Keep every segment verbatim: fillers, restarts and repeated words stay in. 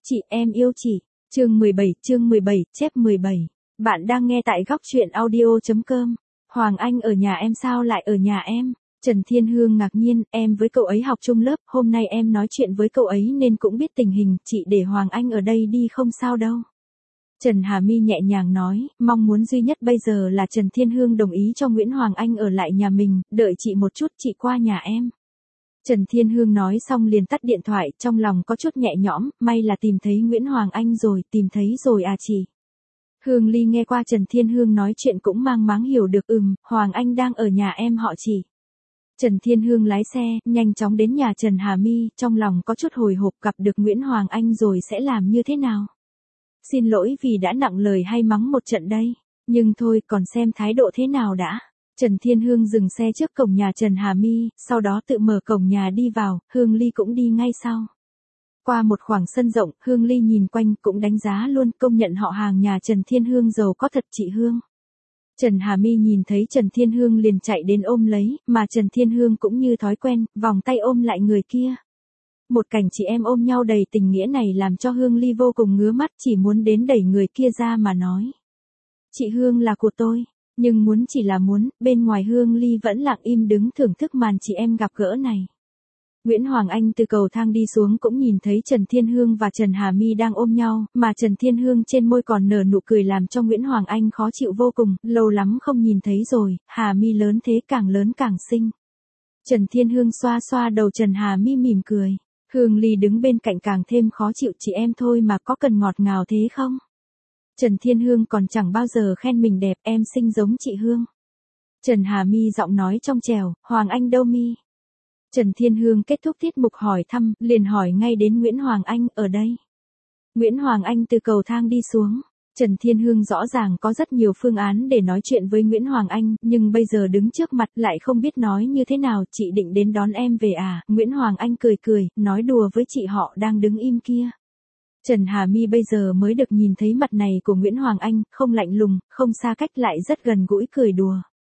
Chị em yêu chị. Chương mười bảy, chương mười bảy, chép mười bảy. Bạn đang nghe tại góc truyện audio.com. Hoàng Anh ở nhà em sao lại ở nhà em? Trần Thiên Hương ngạc nhiên, em với cậu ấy học chung lớp, hôm nay em nói chuyện với cậu ấy nên cũng biết tình hình, chị để Hoàng Anh ở đây đi không sao đâu. Trần Hà My nhẹ nhàng nói, mong muốn duy nhất bây giờ là Trần Thiên Hương đồng ý cho Nguyễn Hoàng Anh ở lại nhà mình, đợi chị một chút chị qua nhà em. Trần Thiên Hương nói xong liền tắt điện thoại, trong lòng có chút nhẹ nhõm, may là tìm thấy Nguyễn Hoàng Anh rồi, tìm thấy rồi à chị. Hương Ly nghe qua Trần Thiên Hương nói chuyện cũng mang máng hiểu được, ừm, Hoàng Anh đang ở nhà em họ chị. Trần Thiên Hương lái xe, nhanh chóng đến nhà Trần Hà My, trong lòng có chút hồi hộp gặp được Nguyễn Hoàng Anh rồi sẽ làm như thế nào. Xin lỗi vì đã nặng lời hay mắng một trận đây, nhưng thôi còn xem thái độ thế nào đã. Trần Thiên Hương dừng xe trước cổng nhà Trần Hà My, sau đó tự mở cổng nhà đi vào, Hương Ly cũng đi ngay sau. Qua một khoảng sân rộng, Hương Ly nhìn quanh cũng đánh giá luôn, công nhận họ hàng nhà Trần Thiên Hương giàu có thật chị Hương. Trần Hà My nhìn thấy Trần Thiên Hương liền chạy đến ôm lấy, mà Trần Thiên Hương cũng như thói quen, vòng tay ôm lại người kia. Một cảnh chị em ôm nhau đầy tình nghĩa này làm cho Hương Ly vô cùng ngứa mắt, chỉ muốn đến đẩy người kia ra mà nói. Chị Hương là của tôi. Nhưng muốn chỉ là muốn, bên ngoài Hương Ly vẫn lặng im đứng thưởng thức màn chị em gặp gỡ này. Nguyễn Hoàng Anh từ cầu thang đi xuống cũng nhìn thấy Trần Thiên Hương và Trần Hà My đang ôm nhau, mà Trần Thiên Hương trên môi còn nở nụ cười làm cho Nguyễn Hoàng Anh khó chịu vô cùng, lâu lắm không nhìn thấy rồi, Hà My lớn thế càng lớn càng xinh. Trần Thiên Hương xoa xoa đầu Trần Hà My mỉm cười. Hương Ly đứng bên cạnh càng thêm khó chịu, chị em thôi mà có cần ngọt ngào thế không? Trần Thiên Hương còn chẳng bao giờ khen mình đẹp, em xinh giống chị Hương. Trần Hà My giọng nói trong trẻo, Hoàng Anh đâu mi? Trần Thiên Hương kết thúc tiết mục hỏi thăm, liền hỏi ngay đến Nguyễn Hoàng Anh, ở đây. Nguyễn Hoàng Anh từ cầu thang đi xuống. Trần Thiên Hương rõ ràng có rất nhiều phương án để nói chuyện với Nguyễn Hoàng Anh, nhưng bây giờ đứng trước mặt lại không biết nói như thế nào, chị định đến đón em về à? Nguyễn Hoàng Anh cười cười, nói đùa với chị họ đang đứng im kia. Trần Hà My bây giờ mới được nhìn thấy mặt này của Nguyễn Hoàng Anh, không lạnh lùng, không xa cách lại rất gần gũi cười đùa.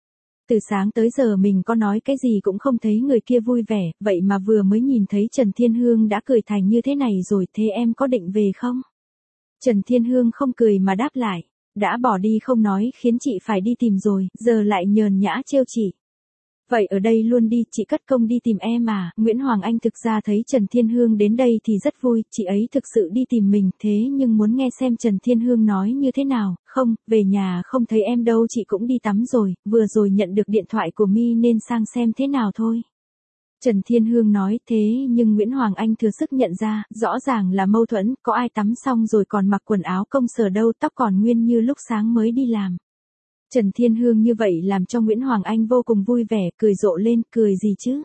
Từ sáng tới giờ mình có nói cái gì cũng không thấy người kia vui vẻ, vậy mà vừa mới nhìn thấy Trần Thiên Hương đã cười thành như thế này rồi, thế em có định về không? Trần Thiên Hương không cười mà đáp lại, đã bỏ đi không nói khiến chị phải đi tìm rồi, giờ lại nhờn nhã trêu chị. Vậy ở đây luôn đi, chị cất công đi tìm em à? Nguyễn Hoàng Anh thực ra thấy Trần Thiên Hương đến đây thì rất vui, chị ấy thực sự đi tìm mình, thế nhưng muốn nghe xem Trần Thiên Hương nói như thế nào. Không, về nhà không thấy em đâu, chị cũng đi tắm rồi, vừa rồi nhận được điện thoại của My nên sang xem thế nào thôi. Trần Thiên Hương nói thế nhưng Nguyễn Hoàng Anh thừa sức nhận ra, rõ ràng là mâu thuẫn, có ai tắm xong rồi còn mặc quần áo công sở đâu, tóc còn nguyên như lúc sáng mới đi làm. Trần Thiên Hương như vậy làm cho Nguyễn Hoàng Anh vô cùng vui vẻ, cười rộ lên, cười gì chứ?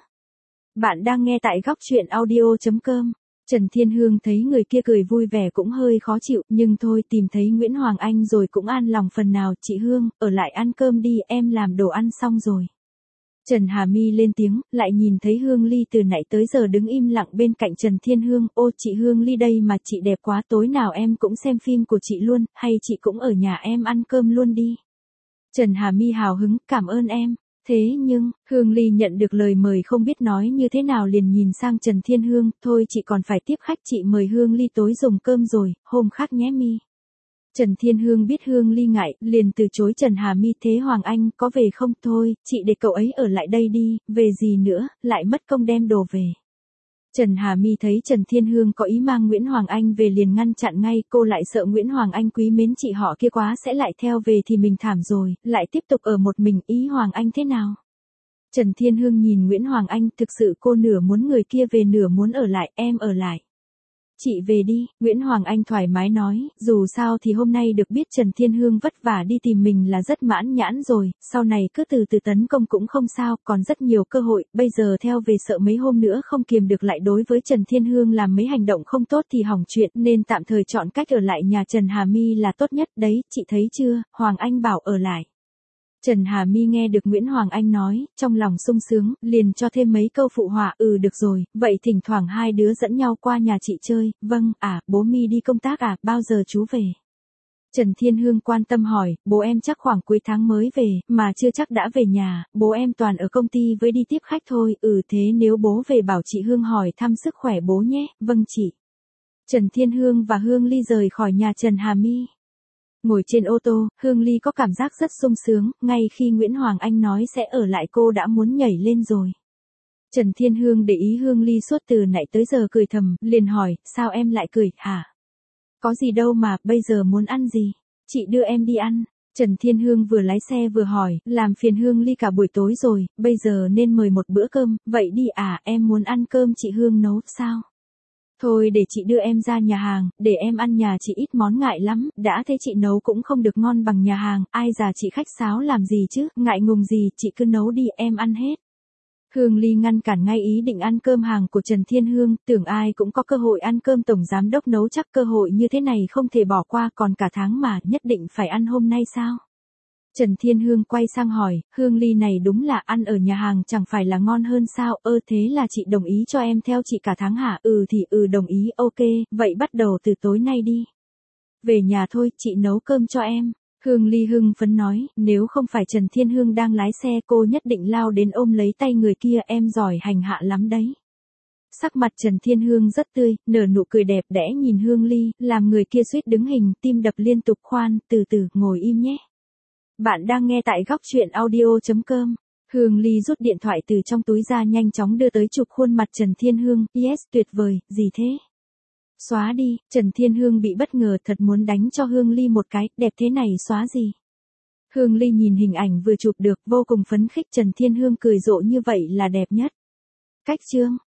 Bạn đang nghe tại góc truyện audio.com. Trần Thiên Hương thấy người kia cười vui vẻ cũng hơi khó chịu, nhưng thôi tìm thấy Nguyễn Hoàng Anh rồi cũng an lòng phần nào, chị Hương, ở lại ăn cơm đi, em làm đồ ăn xong rồi. Trần Hà My lên tiếng, lại nhìn thấy Hương Ly từ nãy tới giờ đứng im lặng bên cạnh Trần Thiên Hương, ô chị Hương Ly đây mà, chị đẹp quá, tối nào em cũng xem phim của chị luôn, hay chị cũng ở nhà em ăn cơm luôn đi. Trần Hà My hào hứng, cảm ơn em. Thế nhưng, Hương Ly nhận được lời mời không biết nói như thế nào liền nhìn sang Trần Thiên Hương, thôi chị còn phải tiếp khách, chị mời Hương Ly tối dùng cơm rồi, hôm khác nhé My. Trần Thiên Hương biết Hương Ly ngại, liền từ chối Trần Hà My, thế Hoàng Anh có về không? Thôi, chị để cậu ấy ở lại đây đi, về gì nữa, lại mất công đem đồ về. Trần Hà My thấy Trần Thiên Hương có ý mang Nguyễn Hoàng Anh về liền ngăn chặn ngay, cô lại sợ Nguyễn Hoàng Anh quý mến chị họ kia quá sẽ lại theo về thì mình thảm rồi, lại tiếp tục ở một mình, ý Hoàng Anh thế nào? Trần Thiên Hương nhìn Nguyễn Hoàng Anh, thực sự cô nửa muốn người kia về nửa muốn ở lại, em ở lại. Chị về đi, Nguyễn Hoàng Anh thoải mái nói, dù sao thì hôm nay được biết Trần Thiên Hương vất vả đi tìm mình là rất mãn nhãn rồi, sau này cứ từ từ tấn công cũng không sao, còn rất nhiều cơ hội, bây giờ theo về sợ mấy hôm nữa không kiềm được lại đối với Trần Thiên Hương làm mấy hành động không tốt thì hỏng chuyện, nên tạm thời chọn cách ở lại nhà Trần Hà My là tốt nhất, đấy, chị thấy chưa, Hoàng Anh bảo ở lại. Trần Hà My nghe được Nguyễn Hoàng Anh nói, trong lòng sung sướng, liền cho thêm mấy câu phụ họa, ừ được rồi, vậy thỉnh thoảng hai đứa dẫn nhau qua nhà chị chơi, vâng, à, bố My đi công tác à, bao giờ chú về? Trần Thiên Hương quan tâm hỏi, bố em chắc khoảng cuối tháng mới về, mà chưa chắc đã về nhà, bố em toàn ở công ty với đi tiếp khách thôi, ừ thế nếu bố về bảo chị Hương hỏi thăm sức khỏe bố nhé, vâng chị. Trần Thiên Hương và Hương Ly rời khỏi nhà Trần Hà My. Ngồi trên ô tô, Hương Ly có cảm giác rất sung sướng, ngay khi Nguyễn Hoàng Anh nói sẽ ở lại cô đã muốn nhảy lên rồi. Trần Thiên Hương để ý Hương Ly suốt từ nãy tới giờ cười thầm, liền hỏi, sao em lại cười, hả? Có gì đâu mà, bây giờ muốn ăn gì? Chị đưa em đi ăn. Trần Thiên Hương vừa lái xe vừa hỏi, làm phiền Hương Ly cả buổi tối rồi, bây giờ nên mời một bữa cơm, vậy đi à, em muốn ăn cơm chị Hương nấu, sao? Thôi để chị đưa em ra nhà hàng, để em ăn nhà chị ít món ngại lắm, đã thế chị nấu cũng không được ngon bằng nhà hàng, ai già chị khách sáo làm gì chứ, ngại ngùng gì, chị cứ nấu đi, em ăn hết. Hương Ly ngăn cản ngay ý định ăn cơm hàng của Trần Thiên Hương, tưởng ai cũng có cơ hội ăn cơm tổng giám đốc nấu, chắc cơ hội như thế này không thể bỏ qua, còn cả tháng mà, nhất định phải ăn hôm nay sao? Trần Thiên Hương quay sang hỏi, Hương Ly này đúng là ăn ở nhà hàng chẳng phải là ngon hơn sao, ơ thế là chị đồng ý cho em theo chị cả tháng hả? Ừ thì ừ đồng ý, ok, vậy bắt đầu từ tối nay đi. Về nhà thôi, chị nấu cơm cho em. Hương Ly hưng phấn nói, nếu không phải Trần Thiên Hương đang lái xe cô nhất định lao đến ôm lấy tay người kia, em giỏi hành hạ lắm đấy. Sắc mặt Trần Thiên Hương rất tươi, nở nụ cười đẹp đẽ nhìn Hương Ly, làm người kia suýt đứng hình, tim đập liên tục, khoan, từ từ, ngồi im nhé. Bạn đang nghe tại góc truyện audio chấm com. Hương Ly rút điện thoại từ trong túi ra nhanh chóng đưa tới chụp khuôn mặt Trần Thiên Hương, yes, tuyệt vời, gì thế? Xóa đi, Trần Thiên Hương bị bất ngờ thật muốn đánh cho Hương Ly một cái, đẹp thế này xóa gì? Hương Ly nhìn hình ảnh vừa chụp được vô cùng phấn khích, Trần Thiên Hương cười rộ như vậy là đẹp nhất. Cách chương